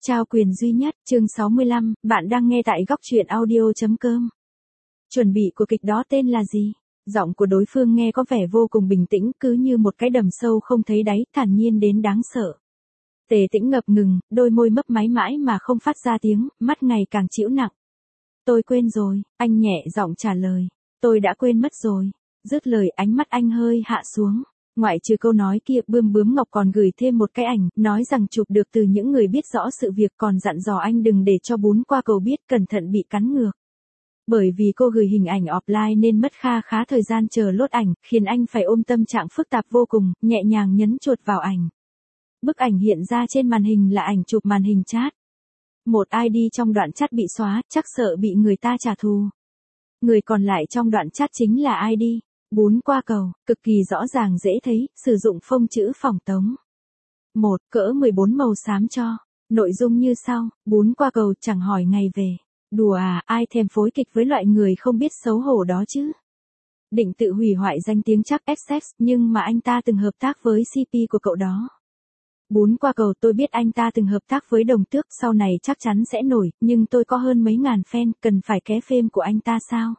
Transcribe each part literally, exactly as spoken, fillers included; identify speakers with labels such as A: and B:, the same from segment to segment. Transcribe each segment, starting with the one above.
A: Trao quyền duy nhất, chương sáu mươi lăm, bạn đang nghe tại góc truyện audio chấm com. Chuẩn bị của kịch đó tên là gì? Giọng của đối phương nghe có vẻ vô cùng bình tĩnh, cứ như một cái đầm sâu không thấy đáy, thản nhiên đến đáng sợ. Tề Tĩnh ngập ngừng, đôi môi mấp máy mãi mà không phát ra tiếng, mắt ngày càng trĩu nặng. Tôi quên rồi, anh nhẹ giọng trả lời. Tôi đã quên mất rồi. Dứt lời ánh mắt anh hơi hạ xuống. Ngoại trừ câu nói kia, Bươm Bướm Ngọc còn gửi thêm một cái ảnh, nói rằng chụp được từ những người biết rõ sự việc, còn dặn dò anh đừng để cho Bún Qua Cầu biết, cẩn thận bị cắn ngược. Bởi vì cô gửi hình ảnh offline nên mất kha khá thời gian chờ lốt ảnh, khiến anh phải ôm tâm trạng phức tạp vô cùng, nhẹ nhàng nhấn chuột vào ảnh. Bức ảnh hiện ra trên màn hình là ảnh chụp màn hình chat. Một i đê trong đoạn chat bị xóa, chắc sợ bị người ta trả thù. Người còn lại trong đoạn chat chính là i đê. Bún Qua Cầu, cực kỳ rõ ràng dễ thấy, sử dụng phông chữ phỏng tống. một Cỡ mười bốn màu xám cho. Nội dung như sau, Bún Qua Cầu chẳng hỏi ngày về. Đùa à, ai thèm phối kịch với loại người không biết xấu hổ đó chứ. Định tự hủy hoại danh tiếng chắc ét ét, nhưng mà anh ta từng hợp tác với xê pê của cậu đó. Bún Qua Cầu, tôi biết anh ta từng hợp tác với Đồng Tước, sau này chắc chắn sẽ nổi, nhưng tôi có hơn mấy ngàn fan, cần phải ké phêm của anh ta sao?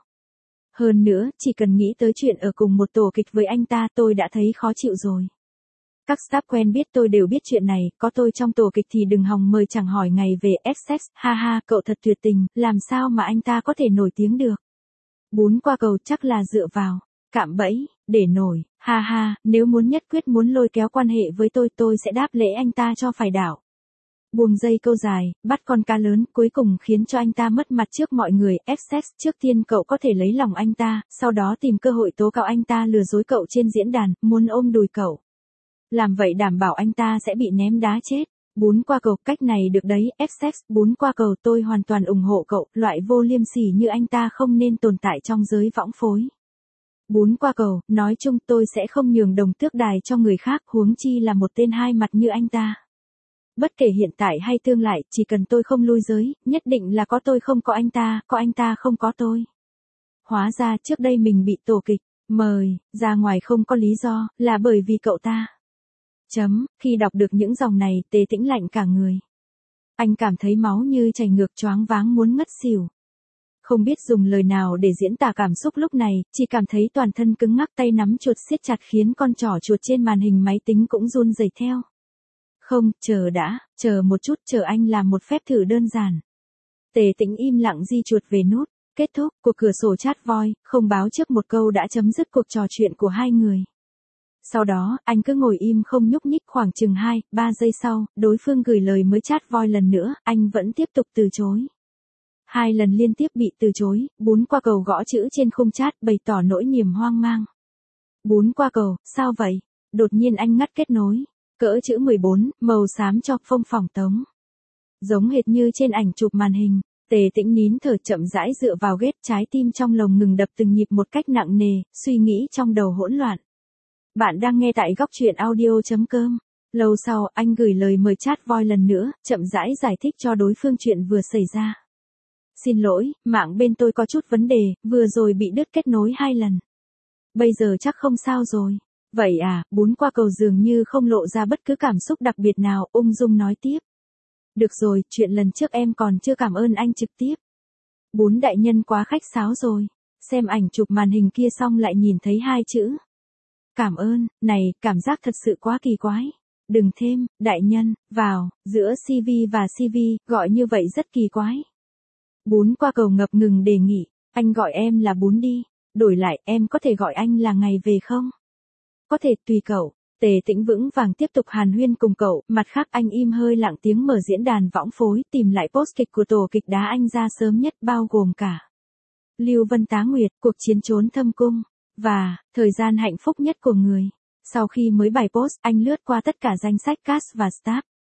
A: Hơn nữa, chỉ cần nghĩ tới chuyện ở cùng một tổ kịch với anh ta tôi đã thấy khó chịu rồi. Các staff quen biết tôi đều biết chuyện này, có tôi trong tổ kịch thì đừng hòng mời chẳng hỏi ngày về ét ét, ha ha, cậu thật tuyệt tình, làm sao mà anh ta có thể nổi tiếng được. Bún Qua Cầu chắc là dựa vào, cạm bẫy, để nổi, ha ha, nếu muốn nhất quyết muốn lôi kéo quan hệ với tôi tôi sẽ đáp lễ anh ta cho phải đảo. Buông dây câu dài, bắt con cá lớn, cuối cùng khiến cho anh ta mất mặt trước mọi người, ét ét, trước tiên cậu có thể lấy lòng anh ta, sau đó tìm cơ hội tố cáo anh ta lừa dối cậu trên diễn đàn, muốn ôm đùi cậu. Làm vậy đảm bảo anh ta sẽ bị ném đá chết. Bún Qua Cầu, cách này được đấy, ét ét, Bún Qua Cầu, tôi hoàn toàn ủng hộ cậu, loại vô liêm sỉ như anh ta không nên tồn tại trong giới võng phối. Bún Qua Cầu, nói chung tôi sẽ không nhường Đồng Tước đài cho người khác, huống chi là một tên hai mặt như anh ta. Bất kể hiện tại hay tương lai, chỉ cần tôi không lui giới, nhất định là có tôi không có anh ta, có anh ta không có tôi. Hóa ra trước đây mình bị tổ kịch mời ra ngoài không có lý do, là bởi vì cậu ta. Chấm, khi đọc được những dòng này, Tề Tĩnh lạnh cả người. Anh cảm thấy máu như chảy ngược, choáng váng muốn ngất xỉu. Không biết dùng lời nào để diễn tả cảm xúc lúc này, chỉ cảm thấy toàn thân cứng ngắc, tay nắm chuột siết chặt khiến con trỏ chuột trên màn hình máy tính cũng run rẩy theo. Không, chờ đã, chờ một chút, chờ anh làm một phép thử đơn giản. Tề Tĩnh im lặng di chuột về nút. Kết thúc, cuộc cửa sổ chat voice, không báo trước một câu đã chấm dứt cuộc trò chuyện của hai người. Sau đó, anh cứ ngồi im không nhúc nhích khoảng chừng hai, ba giây sau, đối phương gửi lời mới chat voice lần nữa, anh vẫn tiếp tục từ chối. Hai lần liên tiếp bị từ chối, Bún Qua Cầu gõ chữ trên khung chat bày tỏ nỗi niềm hoang mang. Bún Qua Cầu, sao vậy? Đột nhiên anh ngắt kết nối. Cỡ chữ mười bốn, màu xám cho phông phỏng tống. Giống hệt như trên ảnh chụp màn hình, Tề Tĩnh nín thở chậm rãi dựa vào ghế, trái tim trong lồng ngừng đập từng nhịp một cách nặng nề, suy nghĩ trong đầu hỗn loạn. Bạn đang nghe tại góc truyện audio chấm com. Lâu sau, anh gửi lời mời chat voice lần nữa, chậm rãi giải thích cho đối phương chuyện vừa xảy ra. Xin lỗi, mạng bên tôi có chút vấn đề, vừa rồi bị đứt kết nối hai lần. Bây giờ chắc không sao rồi. Vậy à, Bún Qua Cầu dường như không lộ ra bất cứ cảm xúc đặc biệt nào, ung dung nói tiếp. Được rồi, chuyện lần trước em còn chưa cảm ơn anh trực tiếp. Bún đại nhân quá khách sáo rồi. Xem ảnh chụp màn hình kia xong lại nhìn thấy hai chữ. Cảm ơn, này, cảm giác thật sự quá kỳ quái. Đừng thêm, đại nhân, vào, giữa xê vê và xê vê, gọi như vậy rất kỳ quái. Bún Qua Cầu ngập ngừng đề nghị, anh gọi em là Bún đi, đổi lại em có thể gọi anh là ngày về không? Có thể, tùy cậu. Tề Tĩnh vững vàng tiếp tục hàn huyên cùng cậu, mặt khác anh im hơi lặng tiếng mở diễn đàn võng phối, tìm lại post kịch của tổ kịch đá anh ra sớm nhất, bao gồm cả Lưu Vân Tá Nguyệt, cuộc chiến trốn thâm cung, và thời gian hạnh phúc nhất của người. Sau khi mới bài post, anh lướt qua tất cả danh sách cast và staff.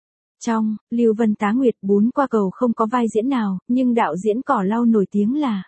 A: Trong Lưu Vân Tá Nguyệt, Bún Qua Cầu không có vai diễn nào, nhưng đạo diễn cỏ lau nổi tiếng là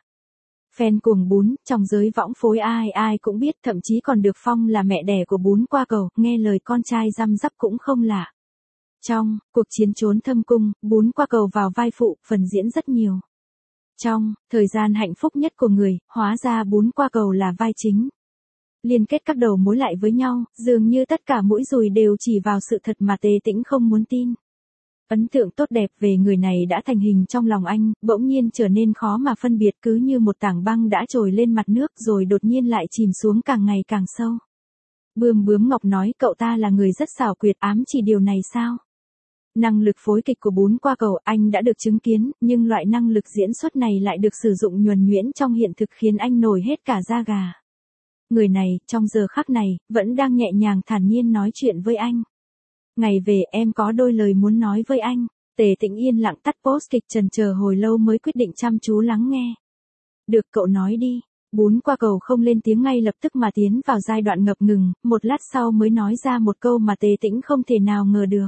A: fan cuồng Bún, trong giới võng phối ai ai cũng biết, thậm chí còn được phong là mẹ đẻ của Bún Qua Cầu, nghe lời con trai răm rắp cũng không lạ. Trong cuộc chiến trốn thâm cung, Bún Qua Cầu vào vai phụ, phần diễn rất nhiều. Trong thời gian hạnh phúc nhất của người, hóa ra Bún Qua Cầu là vai chính. Liên kết các đầu mối lại với nhau, dường như tất cả mũi dùi đều chỉ vào sự thật mà Tề Tĩnh không muốn tin. Ấn tượng tốt đẹp về người này đã thành hình trong lòng anh, bỗng nhiên trở nên khó mà phân biệt, cứ như một tảng băng đã trồi lên mặt nước rồi đột nhiên lại chìm xuống càng ngày càng sâu. Bươm Bướm Ngọc nói cậu ta là người rất xảo quyệt, ám chỉ điều này sao? Năng lực phối kịch của Bún Qua Cầu anh đã được chứng kiến, nhưng loại năng lực diễn xuất này lại được sử dụng nhuần nhuyễn trong hiện thực khiến anh nổi hết cả da gà. Người này, trong giờ khắc này, vẫn đang nhẹ nhàng thản nhiên nói chuyện với anh. Ngày về em có đôi lời muốn nói với anh. Tề Tĩnh yên lặng tắt post kịch, chần chờ hồi lâu mới quyết định chăm chú lắng nghe. Được, cậu nói đi. Bún Qua Cầu không lên tiếng ngay lập tức mà tiến vào giai đoạn ngập ngừng, một lát sau mới nói ra một câu mà Tề Tĩnh không thể nào ngờ được.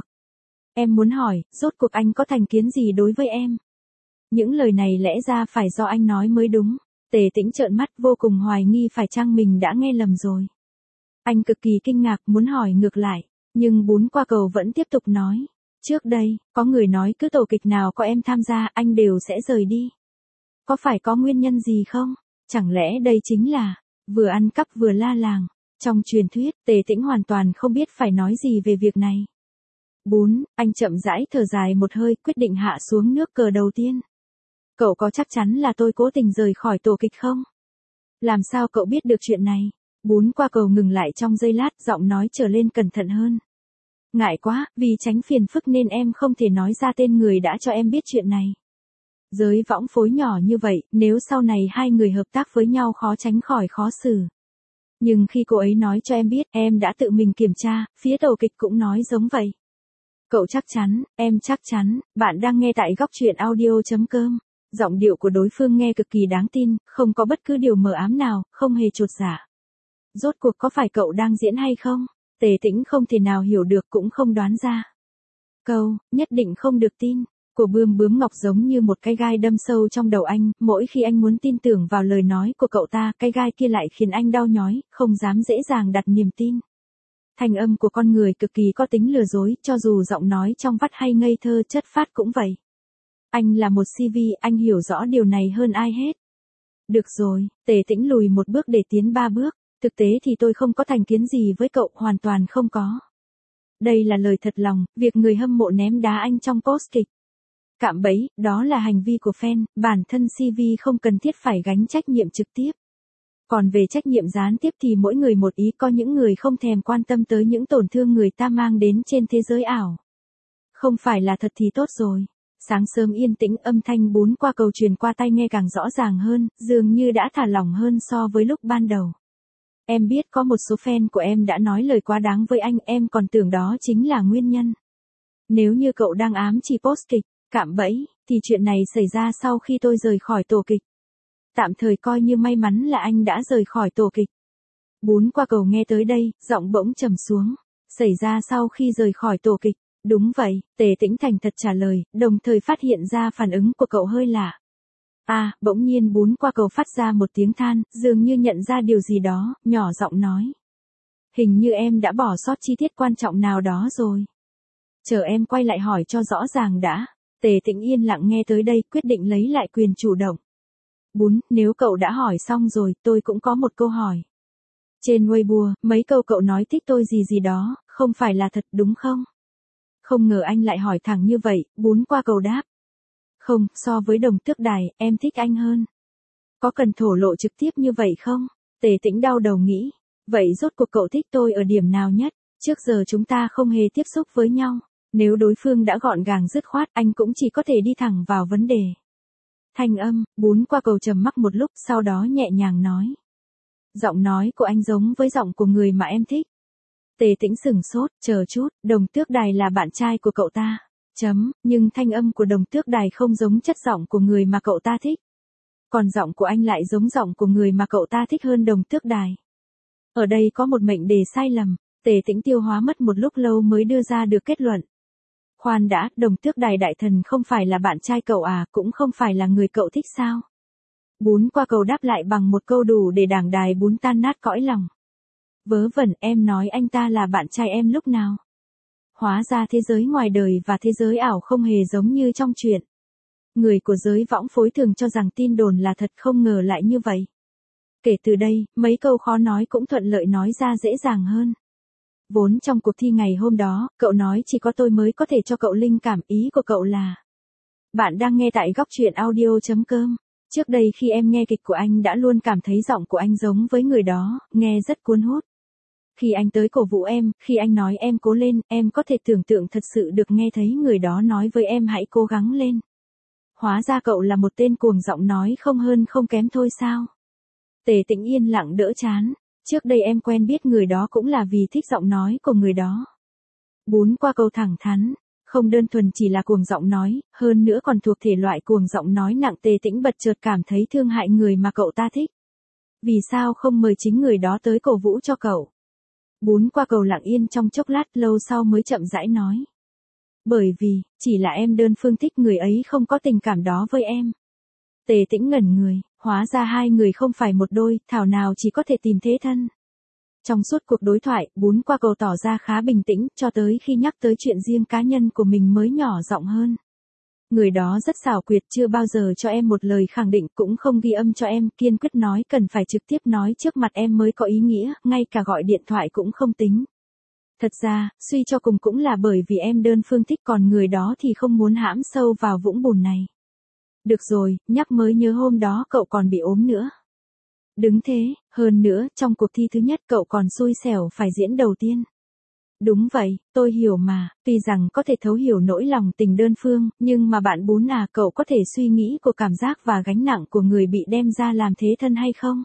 A: Em muốn hỏi, rốt cuộc anh có thành kiến gì đối với em? Những lời này lẽ ra phải do anh nói mới đúng. Tề Tĩnh trợn mắt vô cùng hoài nghi phải chăng mình đã nghe lầm rồi. Anh cực kỳ kinh ngạc muốn hỏi ngược lại, nhưng Bún Qua Cầu vẫn tiếp tục nói. Trước đây, có người nói cứ tổ kịch nào có em tham gia anh đều sẽ rời đi. Có phải có nguyên nhân gì không? Chẳng lẽ đây chính là, vừa ăn cắp vừa la làng. Trong truyền thuyết, Tề Tĩnh hoàn toàn không biết phải nói gì về việc này. Bún, anh chậm rãi thở dài một hơi, quyết định hạ xuống nước cờ đầu tiên. Cậu có chắc chắn là tôi cố tình rời khỏi tổ kịch không? Làm sao cậu biết được chuyện này? Bún Qua Cầu ngừng lại trong giây lát, giọng nói trở lên cẩn thận hơn. Ngại quá, vì tránh phiền phức nên em không thể nói ra tên người đã cho em biết chuyện này. Giới võng phối nhỏ như vậy, nếu sau này hai người hợp tác với nhau khó tránh khỏi khó xử. Nhưng khi cô ấy nói cho em biết, em đã tự mình kiểm tra, phía tổ kịch cũng nói giống vậy. Cậu chắc chắn, em chắc chắn, bạn đang nghe tại góc truyện audio chấm com. Giọng điệu của đối phương nghe cực kỳ đáng tin, không có bất cứ điều mờ ám nào, không hề chột dạ. Rốt cuộc có phải cậu đang diễn hay không? Tề Tĩnh không thể nào hiểu được cũng không đoán ra. Câu, nhất định không được tin, của Bươm Bướm Ngọc giống như một cái gai đâm sâu trong đầu anh, mỗi khi anh muốn tin tưởng vào lời nói của cậu ta, cái gai kia lại khiến anh đau nhói, không dám dễ dàng đặt niềm tin. Thanh âm của con người cực kỳ có tính lừa dối, cho dù giọng nói trong vắt hay ngây thơ chất phác cũng vậy. Anh là một xê vê, anh hiểu rõ điều này hơn ai hết. Được rồi, Tề Tĩnh lùi một bước để tiến ba bước. Thực tế thì tôi không có thành kiến gì với cậu, hoàn toàn không có. Đây là lời thật lòng, việc người hâm mộ ném đá anh trong post kịch. Cạm bẫy, đó là hành vi của fan, bản thân xê vê không cần thiết phải gánh trách nhiệm trực tiếp. Còn về trách nhiệm gián tiếp thì mỗi người một ý, có những người không thèm quan tâm tới những tổn thương người ta mang đến trên thế giới ảo. Không phải là thật thì tốt rồi. Sáng sớm yên tĩnh, âm thanh Bún Qua Cầu truyền qua tai nghe càng rõ ràng hơn, dường như đã thả lỏng hơn so với lúc ban đầu. Em biết có một số fan của em đã nói lời quá đáng với anh, em còn tưởng đó chính là nguyên nhân. Nếu như cậu đang ám chỉ post kịch, cạm bẫy, thì chuyện này xảy ra sau khi tôi rời khỏi tổ kịch. Tạm thời coi như may mắn là anh đã rời khỏi tổ kịch. Bún Qua Cầu nghe tới đây, giọng bỗng trầm xuống. Xảy ra sau khi rời khỏi tổ kịch. Đúng vậy, Tề Tĩnh thành thật trả lời, đồng thời phát hiện ra phản ứng của cậu hơi lạ. À, bỗng nhiên Bún Qua Cầu phát ra một tiếng than, dường như nhận ra điều gì đó, nhỏ giọng nói. Hình như em đã bỏ sót chi tiết quan trọng nào đó rồi. Chờ em quay lại hỏi cho rõ ràng đã. Tề Tĩnh yên lặng nghe tới đây, quyết định lấy lại quyền chủ động. Bún, nếu cậu đã hỏi xong rồi, tôi cũng có một câu hỏi. Trên Weibo, mấy câu cậu nói thích tôi gì gì đó, không phải là thật đúng không? Không ngờ anh lại hỏi thẳng như vậy, Bún Qua Cầu đáp. Không, so với Đồng Tước Đài, em thích anh hơn. Có cần thổ lộ trực tiếp như vậy không? Tề Tĩnh đau đầu nghĩ. Vậy rốt cuộc cậu thích tôi ở điểm nào nhất? Trước giờ chúng ta không hề tiếp xúc với nhau. Nếu đối phương đã gọn gàng dứt khoát, anh cũng chỉ có thể đi thẳng vào vấn đề. Thanh âm, Bún Qua Cầu trầm mặc một lúc, sau đó nhẹ nhàng nói. Giọng nói của anh giống với giọng của người mà em thích. Tề Tĩnh sửng sốt, chờ chút, Đồng Tước Đài là bạn trai của cậu ta. Chấm, nhưng thanh âm của Đồng Tước Đài không giống chất giọng của người mà cậu ta thích. Còn giọng của anh lại giống giọng của người mà cậu ta thích hơn Đồng Tước Đài. Ở đây có một mệnh đề sai lầm, Tề Tĩnh tiêu hóa mất một lúc lâu mới đưa ra được kết luận. Khoan đã, Đồng Tước Đài đại thần không phải là bạn trai cậu à, cũng không phải là người cậu thích sao? Bún Qua Cầu đáp lại bằng một câu đủ để đảng đài Bún tan nát cõi lòng. Vớ vẩn, em nói anh ta là bạn trai em lúc nào? Hóa ra thế giới ngoài đời và thế giới ảo không hề giống như trong truyện. Người của giới võng phối thường cho rằng tin đồn là thật, không ngờ lại như vậy. Kể từ đây, mấy câu khó nói cũng thuận lợi nói ra dễ dàng hơn. Vốn trong cuộc thi ngày hôm đó, cậu nói chỉ có tôi mới có thể cho cậu linh cảm, ý của cậu là. Bạn đang nghe tại góc truyện audio.com. Trước đây khi em nghe kịch của anh đã luôn cảm thấy giọng của anh giống với người đó, nghe rất cuốn hút. Khi anh tới cổ vũ em, khi anh nói em cố lên, em có thể tưởng tượng thật sự được nghe thấy người đó nói với em hãy cố gắng lên. Hóa ra cậu là một tên cuồng giọng nói không hơn không kém thôi sao? Tề Tĩnh yên lặng đỡ chán. Trước đây em quen biết người đó cũng là vì thích giọng nói của người đó. Bún qua câu thẳng thắn, không đơn thuần chỉ là cuồng giọng nói, hơn nữa còn thuộc thể loại cuồng giọng nói nặng. Tề Tĩnh bật chợt cảm thấy thương hại người mà cậu ta thích. Vì sao không mời chính người đó tới cổ vũ cho cậu? Bún qua cầu lặng yên trong chốc lát, lâu sau mới chậm rãi nói. Bởi vì, chỉ là em đơn phương thích người ấy không có tình cảm đó với em. Tề Tĩnh ngẩn người, hóa ra hai người không phải một đôi, thảo nào chỉ có thể tìm thế thân. Trong suốt cuộc đối thoại, bún qua cầu tỏ ra khá bình tĩnh, cho tới khi nhắc tới chuyện riêng cá nhân của mình mới nhỏ giọng hơn. Người đó rất xảo quyệt, chưa bao giờ cho em một lời khẳng định, cũng không ghi âm cho em, kiên quyết nói cần phải trực tiếp nói trước mặt em mới có ý nghĩa, ngay cả gọi điện thoại cũng không tính. Thật ra, suy cho cùng cũng là bởi vì em đơn phương thích, còn người đó thì không muốn hãm sâu vào vũng bùn này. Được rồi, nhắc mới nhớ hôm đó cậu còn bị ốm nữa. Đứng thế, hơn nữa, trong cuộc thi thứ nhất cậu còn xui xẻo phải diễn đầu tiên. Đúng vậy, tôi hiểu mà, tuy rằng có thể thấu hiểu nỗi lòng tình đơn phương, nhưng mà bạn bún à, cậu có thể suy nghĩ của cảm giác và gánh nặng của người bị đem ra làm thế thân hay không?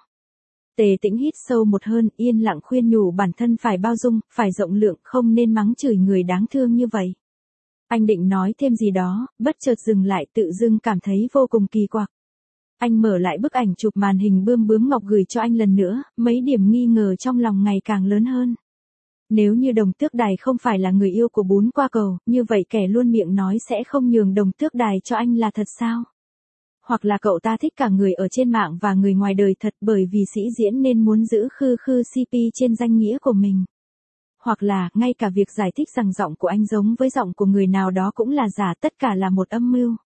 A: Tề Tĩnh hít sâu một hơi, yên lặng khuyên nhủ bản thân phải bao dung, phải rộng lượng, không nên mắng chửi người đáng thương như vậy. Anh định nói thêm gì đó, bất chợt dừng lại, tự dưng cảm thấy vô cùng kỳ quặc. Anh mở lại bức ảnh chụp màn hình Bươm Bướm Ngọc gửi cho anh lần nữa, mấy điểm nghi ngờ trong lòng ngày càng lớn hơn. Nếu như Đồng Tước Đài không phải là người yêu của bún qua cầu, như vậy kẻ luôn miệng nói sẽ không nhường Đồng Tước Đài cho anh là thật sao? Hoặc là cậu ta thích cả người ở trên mạng và người ngoài đời thật, bởi vì sĩ diễn nên muốn giữ khư khư xê pê trên danh nghĩa của mình. Hoặc là, ngay cả việc giải thích rằng giọng của anh giống với giọng của người nào đó cũng là giả, tất cả là một âm mưu.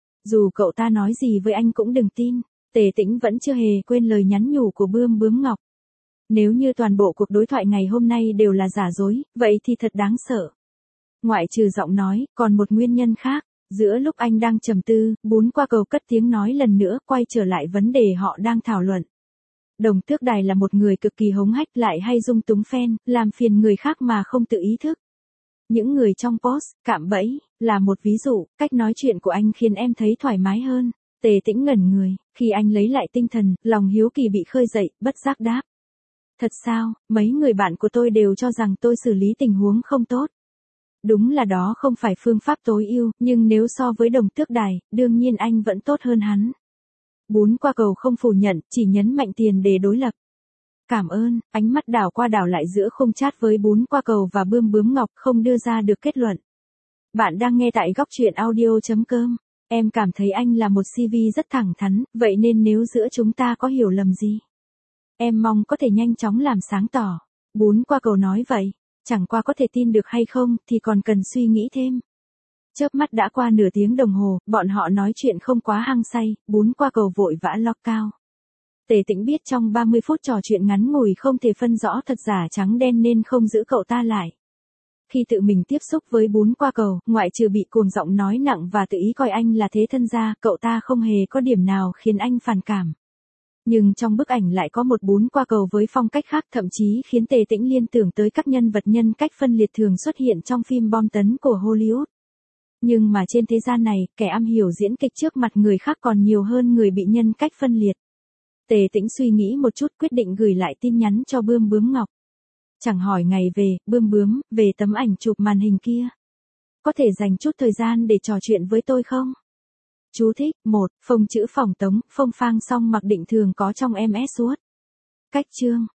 A: Dù cậu ta nói gì với anh cũng đừng tin. Tề Tĩnh vẫn chưa hề quên lời nhắn nhủ của Bươm Bướm Ngọc. Nếu như toàn bộ cuộc đối thoại ngày hôm nay đều là giả dối, vậy thì thật đáng sợ. Ngoại trừ giọng nói, còn một nguyên nhân khác. Giữa lúc anh đang trầm tư, bún qua cầu cất tiếng nói lần nữa, quay trở lại vấn đề họ đang thảo luận. Đồng Tước Đài là một người cực kỳ hống hách, lại hay dung túng fan, làm phiền người khác mà không tự ý thức. Những người trong post, cạm bẫy, là một ví dụ. Cách nói chuyện của anh khiến em thấy thoải mái hơn. Tề Tĩnh ngẩn người, khi anh lấy lại tinh thần, lòng hiếu kỳ bị khơi dậy, bất giác đáp. Thật sao, mấy người bạn của tôi đều cho rằng tôi xử lý tình huống không tốt. Đúng là đó không phải phương pháp tối ưu, nhưng nếu so với Đồng Tước Đài, đương nhiên anh vẫn tốt hơn hắn. Bún qua cầu không phủ nhận, chỉ nhấn mạnh tiền đề đối lập. Cảm ơn, ánh mắt đảo qua đảo lại giữa khung chat với bún qua cầu và Bươm Bướm Ngọc, không đưa ra được kết luận. Bạn đang nghe tại góc truyện audio.com. Em cảm thấy anh là một xê vê rất thẳng thắn, vậy nên nếu giữa chúng ta có hiểu lầm gì, em mong có thể nhanh chóng làm sáng tỏ. Bún qua cầu nói vậy, chẳng qua có thể tin được hay không thì còn cần suy nghĩ thêm. Chớp mắt đã qua nửa tiếng đồng hồ, bọn họ nói chuyện không quá hăng say, bún qua cầu vội vã lock cao. Tề Tĩnh biết trong ba mươi phút trò chuyện ngắn ngủi không thể phân rõ thật giả trắng đen nên không giữ cậu ta lại. Khi tự mình tiếp xúc với bún qua cầu, ngoại trừ bị cuồng giọng nói nặng và tự ý coi anh là thế thân ra, cậu ta không hề có điểm nào khiến anh phản cảm. Nhưng trong bức ảnh lại có một bún qua cầu với phong cách khác, thậm chí khiến Tề Tĩnh liên tưởng tới các nhân vật nhân cách phân liệt thường xuất hiện trong phim bom tấn của Hollywood. Nhưng mà trên thế gian này, kẻ am hiểu diễn kịch trước mặt người khác còn nhiều hơn người bị nhân cách phân liệt. Tề Tĩnh suy nghĩ một chút, quyết định gửi lại tin nhắn cho Bươm Bướm Ngọc. Chẳng hỏi ngày về, Bươm Bướm, về tấm ảnh chụp màn hình kia. Có thể dành chút thời gian để trò chuyện với tôi không? Chú thích, một, phông chữ phỏng tống, phông phang song mặc định thường có trong em ét Word. Cách chương.